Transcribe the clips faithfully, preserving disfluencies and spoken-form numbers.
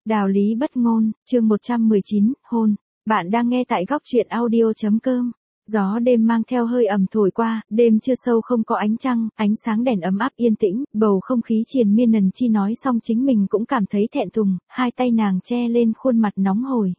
Đạo lý bất ngôn, chương một trăm mười chín, hôn. Bạn đang nghe tại góc truyện audio chấm com. Gió đêm mang theo hơi ẩm thổi qua, đêm chưa sâu không có ánh trăng, ánh sáng đèn ấm áp yên tĩnh, bầu không khí triền miên. Nần Chi nói xong chính mình cũng cảm thấy thẹn thùng, hai tay nàng che lên khuôn mặt nóng hổi.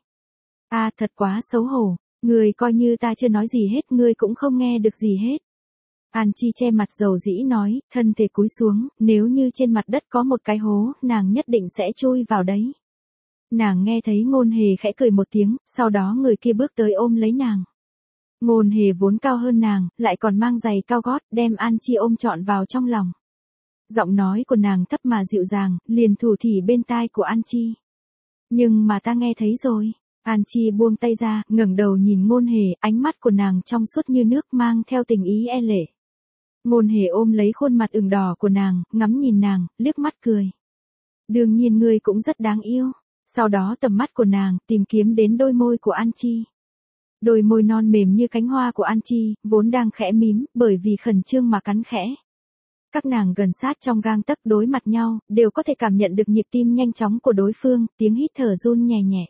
A à, thật quá xấu hổ, người coi như ta chưa nói gì hết, ngươi cũng không nghe được gì hết. An Chi che mặt dầu dĩ nói, thân thể cúi xuống, nếu như trên mặt đất có một cái hố, nàng nhất định sẽ chui vào đấy. Nàng nghe thấy Ngôn Hề khẽ cười một tiếng, sau đó người kia bước tới ôm lấy nàng. Ngôn Hề vốn cao hơn nàng, lại còn mang giày cao gót, đem An Chi ôm trọn vào trong lòng. Giọng nói của nàng thấp mà dịu dàng, liền thủ thỉ bên tai của An Chi. Nhưng mà ta nghe thấy rồi. An Chi buông tay ra, ngẩng đầu nhìn Ngôn Hề, ánh mắt của nàng trong suốt như nước mang theo tình ý e lệ. Ngôn Hề ôm lấy khuôn mặt ửng đỏ của nàng, ngắm nhìn nàng, liếc mắt cười. Đương nhiên ngươi cũng rất đáng yêu. Sau đó tầm mắt của nàng tìm kiếm đến đôi môi của An Chi. Đôi môi non mềm như cánh hoa của An Chi, vốn đang khẽ mím, bởi vì khẩn trương mà cắn khẽ. Các nàng gần sát trong gang tấc đối mặt nhau, đều có thể cảm nhận được nhịp tim nhanh chóng của đối phương, tiếng hít thở run nhẹ nhẹ.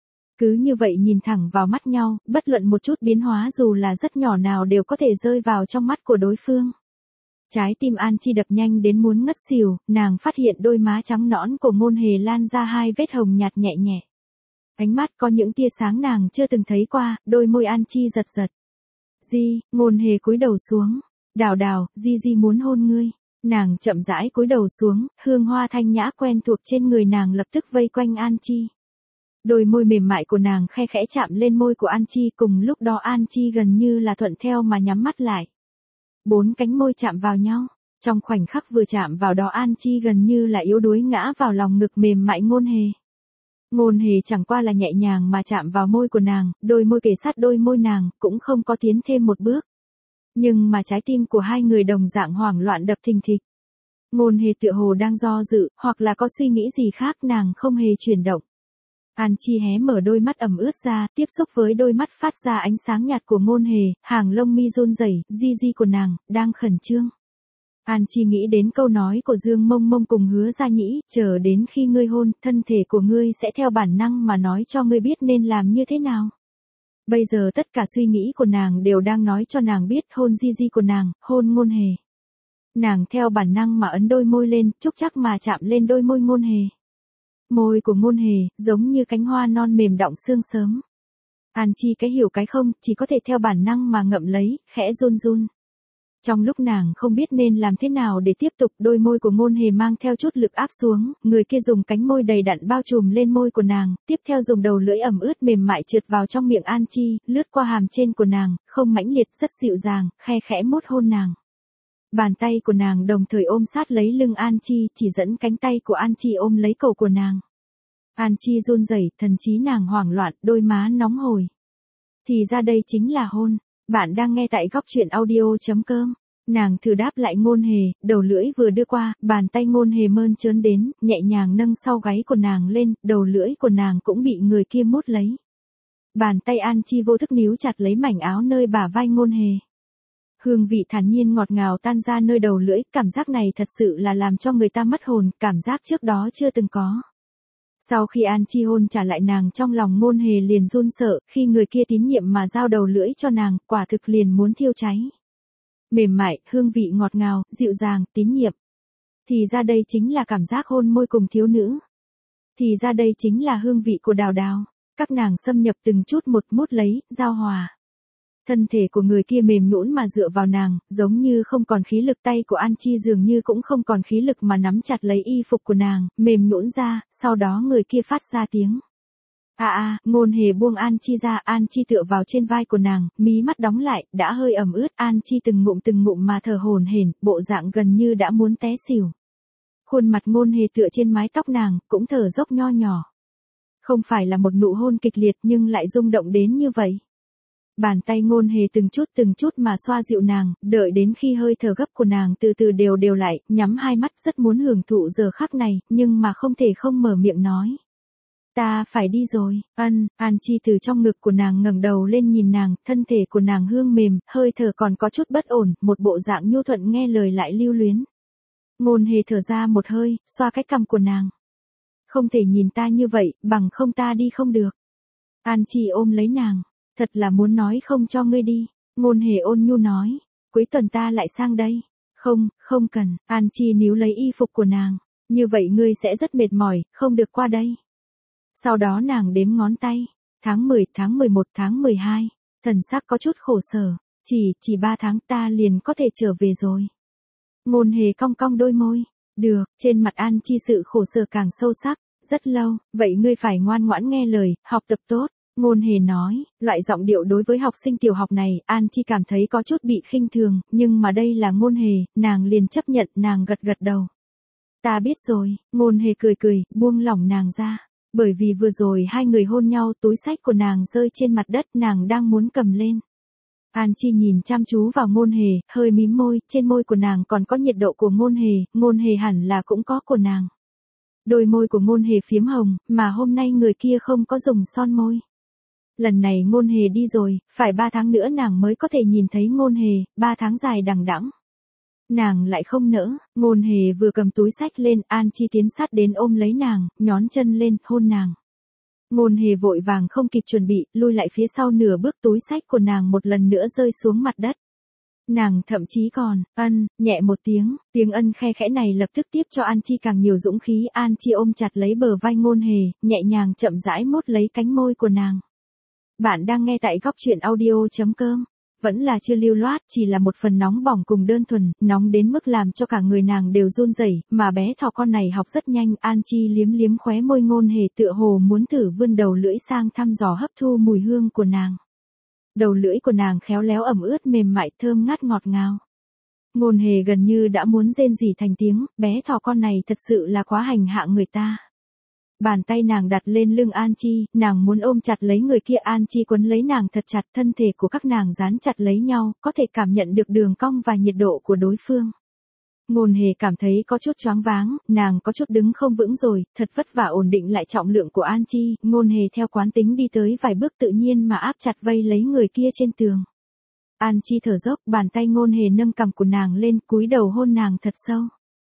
Cứ như vậy nhìn thẳng vào mắt nhau, bất luận một chút biến hóa dù là rất nhỏ nào đều có thể rơi vào trong mắt của đối phương. Trái tim An Chi đập nhanh đến muốn ngất xỉu, nàng phát hiện đôi má trắng nõn của Ngôn Hề lan ra hai vết hồng nhạt nhẹ nhẹ. Ánh mắt có những tia sáng nàng chưa từng thấy qua, đôi môi An Chi giật giật. Di, Ngôn Hề cúi đầu xuống. Đào đào, Di Di muốn hôn ngươi. Nàng chậm rãi cúi đầu xuống, hương hoa thanh nhã quen thuộc trên người nàng lập tức vây quanh An Chi. Đôi môi mềm mại của nàng khe khẽ chạm lên môi của An Chi, cùng lúc đó An Chi gần như là thuận theo mà nhắm mắt lại. Bốn cánh môi chạm vào nhau, trong khoảnh khắc vừa chạm vào đó An Chi gần như là yếu đuối ngã vào lòng ngực mềm mại Ngôn Hề. Ngôn Hề chẳng qua là nhẹ nhàng mà chạm vào môi của nàng, đôi môi kề sát đôi môi nàng, cũng không có tiến thêm một bước. Nhưng mà trái tim của hai người đồng dạng hoảng loạn đập thình thịch. Ngôn Hề tựa hồ đang do dự, hoặc là có suy nghĩ gì khác, nàng không hề chuyển động. An Chi hé mở đôi mắt ẩm ướt ra, tiếp xúc với đôi mắt phát ra ánh sáng nhạt của Ngôn Hề, hàng lông mi run rẩy, Di Di của nàng, đang khẩn trương. An Chi nghĩ đến câu nói của Dương Mông Mông cùng Hứa Gia Nhĩ, chờ đến khi ngươi hôn, thân thể của ngươi sẽ theo bản năng mà nói cho ngươi biết nên làm như thế nào. Bây giờ tất cả suy nghĩ của nàng đều đang nói cho nàng biết hôn Di Di của nàng, hôn Ngôn Hề. Nàng theo bản năng mà ấn đôi môi lên, chúc chắc mà chạm lên đôi môi Ngôn Hề. Môi của Ngôn Hề, giống như cánh hoa non mềm đọng sương sớm. An Chi cái hiểu cái không, chỉ có thể theo bản năng mà ngậm lấy, khẽ run run. Trong lúc nàng không biết nên làm thế nào để tiếp tục, đôi môi của Ngôn Hề mang theo chút lực áp xuống, người kia dùng cánh môi đầy đặn bao trùm lên môi của nàng, tiếp theo dùng đầu lưỡi ẩm ướt mềm mại trượt vào trong miệng An Chi, lướt qua hàm trên của nàng, không mãnh liệt, rất dịu dàng, khe khẽ mút hôn nàng. Bàn tay của nàng đồng thời ôm sát lấy lưng An Chi, chỉ dẫn cánh tay của An Chi ôm lấy cổ của nàng. An Chi run rẩy, thần trí nàng hoảng loạn, đôi má nóng hổi. Thì ra đây chính là hôn. Bạn đang nghe tại góc truyện audio chấm com. Nàng thử đáp lại Ngôn Hề, đầu lưỡi vừa đưa qua, bàn tay Ngôn Hề mơn trớn đến, nhẹ nhàng nâng sau gáy của nàng lên, đầu lưỡi của nàng cũng bị người kia mút lấy. Bàn tay An Chi vô thức níu chặt lấy mảnh áo nơi bả vai Ngôn Hề. Hương vị thản nhiên ngọt ngào tan ra nơi đầu lưỡi, cảm giác này thật sự là làm cho người ta mất hồn, cảm giác trước đó chưa từng có. Sau khi An Chi hôn trả lại nàng, trong lòng Ngôn Hề liền run sợ, khi người kia tín nhiệm mà giao đầu lưỡi cho nàng, quả thực liền muốn thiêu cháy. Mềm mại, hương vị ngọt ngào, dịu dàng, tín nhiệm. Thì ra đây chính là cảm giác hôn môi cùng thiếu nữ. Thì ra đây chính là hương vị của Đào Đào. Các nàng xâm nhập từng chút một, mút lấy, giao hòa. Thân thể của người kia mềm nhũn mà dựa vào nàng, giống như không còn khí lực, tay của An Chi dường như cũng không còn khí lực mà nắm chặt lấy y phục của nàng, mềm nhũn ra, sau đó người kia phát ra tiếng. À à, Ngôn Hề buông An Chi ra, An Chi tựa vào trên vai của nàng, mí mắt đóng lại, đã hơi ẩm ướt, An Chi từng ngụm từng ngụm mà thở hổn hển, bộ dạng gần như đã muốn té xỉu. Khuôn mặt Ngôn Hề tựa trên mái tóc nàng, cũng thở dốc nho nhỏ. Không phải là một nụ hôn kịch liệt nhưng lại rung động đến như vậy. Bàn tay Ngôn Hề từng chút từng chút mà xoa dịu nàng, đợi đến khi hơi thở gấp của nàng từ từ đều đều lại, nhắm hai mắt rất muốn hưởng thụ giờ khắc này, nhưng mà không thể không mở miệng nói. Ta phải đi rồi, ân, An Chi từ trong ngực của nàng ngẩng đầu lên nhìn nàng, thân thể của nàng hương mềm, hơi thở còn có chút bất ổn, một bộ dạng nhu thuận nghe lời lại lưu luyến. Ngôn Hề thở ra một hơi, xoa cái cằm của nàng. Không thể nhìn ta như vậy, bằng không ta đi không được. An Chi ôm lấy nàng. Thật là muốn nói không cho ngươi đi. Ngôn hề ôn nhu nói. Cuối tuần ta lại sang đây. Không, không cần. An Chi níu lấy y phục của nàng. Như vậy ngươi sẽ rất mệt mỏi, không được qua đây. Sau đó nàng đếm ngón tay. Tháng mười, tháng mười một, tháng mười hai. Thần sắc có chút khổ sở. Chỉ, chỉ ba tháng ta liền có thể trở về rồi. Ngôn hề cong cong đôi môi. Được, trên mặt An Chi sự khổ sở càng sâu sắc. Rất lâu, vậy ngươi phải ngoan ngoãn nghe lời, học tập tốt. Ngôn hề nói, loại giọng điệu đối với học sinh tiểu học này, An Chi cảm thấy có chút bị khinh thường, nhưng mà đây là ngôn hề, nàng liền chấp nhận, nàng gật gật đầu. Ta biết rồi, ngôn hề cười cười, buông lỏng nàng ra. Bởi vì vừa rồi hai người hôn nhau, túi xách của nàng rơi trên mặt đất, nàng đang muốn cầm lên. An Chi nhìn chăm chú vào ngôn hề, hơi mím môi, trên môi của nàng còn có nhiệt độ của ngôn hề, ngôn hề hẳn là cũng có của nàng. Đôi môi của ngôn hề phiếm hồng, mà hôm nay người kia không có dùng son môi. Lần này ngôn hề đi rồi, phải ba tháng nữa nàng mới có thể nhìn thấy ngôn hề, ba tháng dài đằng đẵng. Nàng lại không nỡ, ngôn hề vừa cầm túi xách lên, An Chi tiến sát đến ôm lấy nàng, nhón chân lên, hôn nàng. Ngôn hề vội vàng không kịp chuẩn bị, lui lại phía sau nửa bước, túi xách của nàng một lần nữa rơi xuống mặt đất. Nàng thậm chí còn, ân, nhẹ một tiếng, tiếng ân khe khẽ này lập tức tiếp cho An Chi càng nhiều dũng khí. An Chi ôm chặt lấy bờ vai ngôn hề, nhẹ nhàng chậm rãi mốt lấy cánh môi của nàng. Bạn đang nghe tại góc truyện audio chấm com. Vẫn là chưa lưu loát, chỉ là một phần nóng bỏng cùng đơn thuần, nóng đến mức làm cho cả người nàng đều run rẩy, mà bé thỏ con này học rất nhanh. An Chi liếm liếm khóe môi ngôn hề, tựa hồ muốn thử vươn đầu lưỡi sang thăm dò hấp thu mùi hương của nàng. Đầu lưỡi của nàng khéo léo ẩm ướt mềm mại thơm ngát ngọt ngào. Ngôn hề gần như đã muốn rên rỉ thành tiếng, bé thỏ con này thật sự là quá hành hạ người ta. Bàn tay nàng đặt lên lưng An Chi, nàng muốn ôm chặt lấy người kia. An Chi quấn lấy nàng thật chặt, thân thể của các nàng dán chặt lấy nhau, có thể cảm nhận được đường cong và nhiệt độ của đối phương. Ngôn hề cảm thấy có chút choáng váng, nàng có chút đứng không vững rồi, thật vất vả ổn định lại trọng lượng của An Chi. Ngôn hề theo quán tính đi tới vài bước, tự nhiên mà áp chặt vây lấy người kia trên tường. An Chi thở dốc, bàn tay ngôn hề nâng cằm của nàng lên, cúi đầu hôn nàng thật sâu.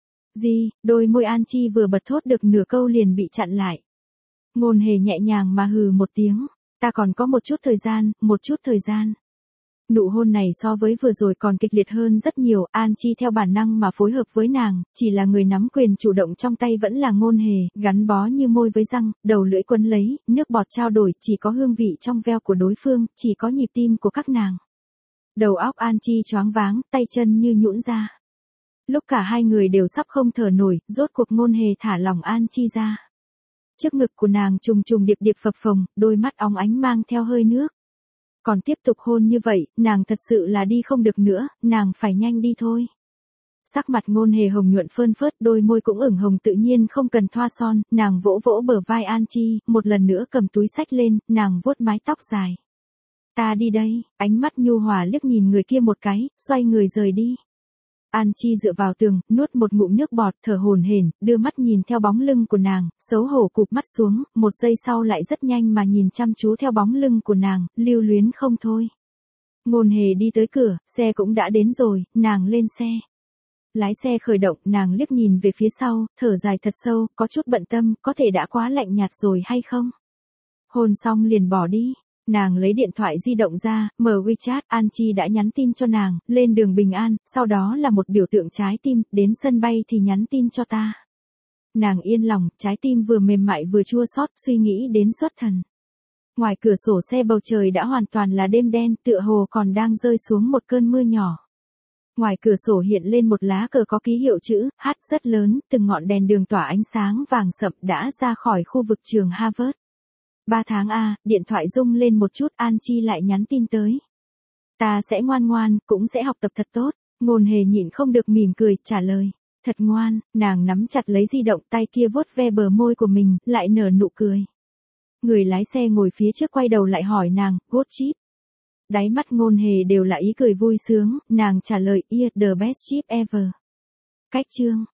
Gì, đôi môi An Chi vừa bật thốt được nửa câu liền bị chặn lại. Ngôn hề nhẹ nhàng mà hừ một tiếng, ta còn có một chút thời gian, một chút thời gian. Nụ hôn này so với vừa rồi còn kịch liệt hơn rất nhiều. An Chi theo bản năng mà phối hợp với nàng, chỉ là người nắm quyền chủ động trong tay vẫn là ngôn hề, gắn bó như môi với răng, đầu lưỡi quấn lấy, nước bọt trao đổi, chỉ có hương vị trong veo của đối phương, chỉ có nhịp tim của các nàng. Đầu óc An Chi choáng váng, tay chân như nhũn ra. Lúc cả hai người đều sắp không thở nổi, rốt cuộc ngôn hề thả lỏng An Chi ra. Trước ngực của nàng trùng trùng điệp điệp phập phồng, đôi mắt óng ánh mang theo hơi nước. Còn tiếp tục hôn như vậy, nàng thật sự là đi không được nữa, nàng phải nhanh đi thôi. Sắc mặt ngôn hề hồng nhuận phơn phớt, đôi môi cũng ửng hồng, tự nhiên không cần thoa son. Nàng vỗ vỗ bờ vai An Chi, một lần nữa cầm túi xách lên, nàng vuốt mái tóc dài. Ta đi đây, ánh mắt nhu hòa liếc nhìn người kia một cái, xoay người rời đi. An Chi dựa vào tường, nuốt một ngụm nước bọt, thở hổn hển, đưa mắt nhìn theo bóng lưng của nàng, xấu hổ cụp mắt xuống, một giây sau lại rất nhanh mà nhìn chăm chú theo bóng lưng của nàng, lưu luyến không thôi. Ngôn hề đi tới cửa, xe cũng đã đến rồi, nàng lên xe. Lái xe khởi động, nàng liếc nhìn về phía sau, thở dài thật sâu, có chút bận tâm, có thể đã quá lạnh nhạt rồi hay không? Hôn xong liền bỏ đi. Nàng lấy điện thoại di động ra, mở WeChat, An Chi đã nhắn tin cho nàng, lên đường bình an, sau đó là một biểu tượng trái tim, đến sân bay thì nhắn tin cho ta. Nàng yên lòng, trái tim vừa mềm mại vừa chua xót, suy nghĩ đến xuất thần. Ngoài cửa sổ xe bầu trời đã hoàn toàn là đêm đen, tựa hồ còn đang rơi xuống một cơn mưa nhỏ. Ngoài cửa sổ hiện lên một lá cờ có ký hiệu chữ H rất lớn, từng ngọn đèn đường tỏa ánh sáng vàng sậm đã ra khỏi khu vực trường Harvard. Ba tháng a, điện thoại rung lên một chút, An Chi lại nhắn tin tới. Ta sẽ ngoan ngoan, cũng sẽ học tập thật tốt. Ngôn hề nhịn không được mỉm cười, trả lời. Thật ngoan, nàng nắm chặt lấy di động, tay kia vuốt ve bờ môi của mình, lại nở nụ cười. Người lái xe ngồi phía trước quay đầu lại hỏi nàng, good trip. Đáy mắt ngôn hề đều là ý cười vui sướng, nàng trả lời, yeah, the best trip ever. Cách chương.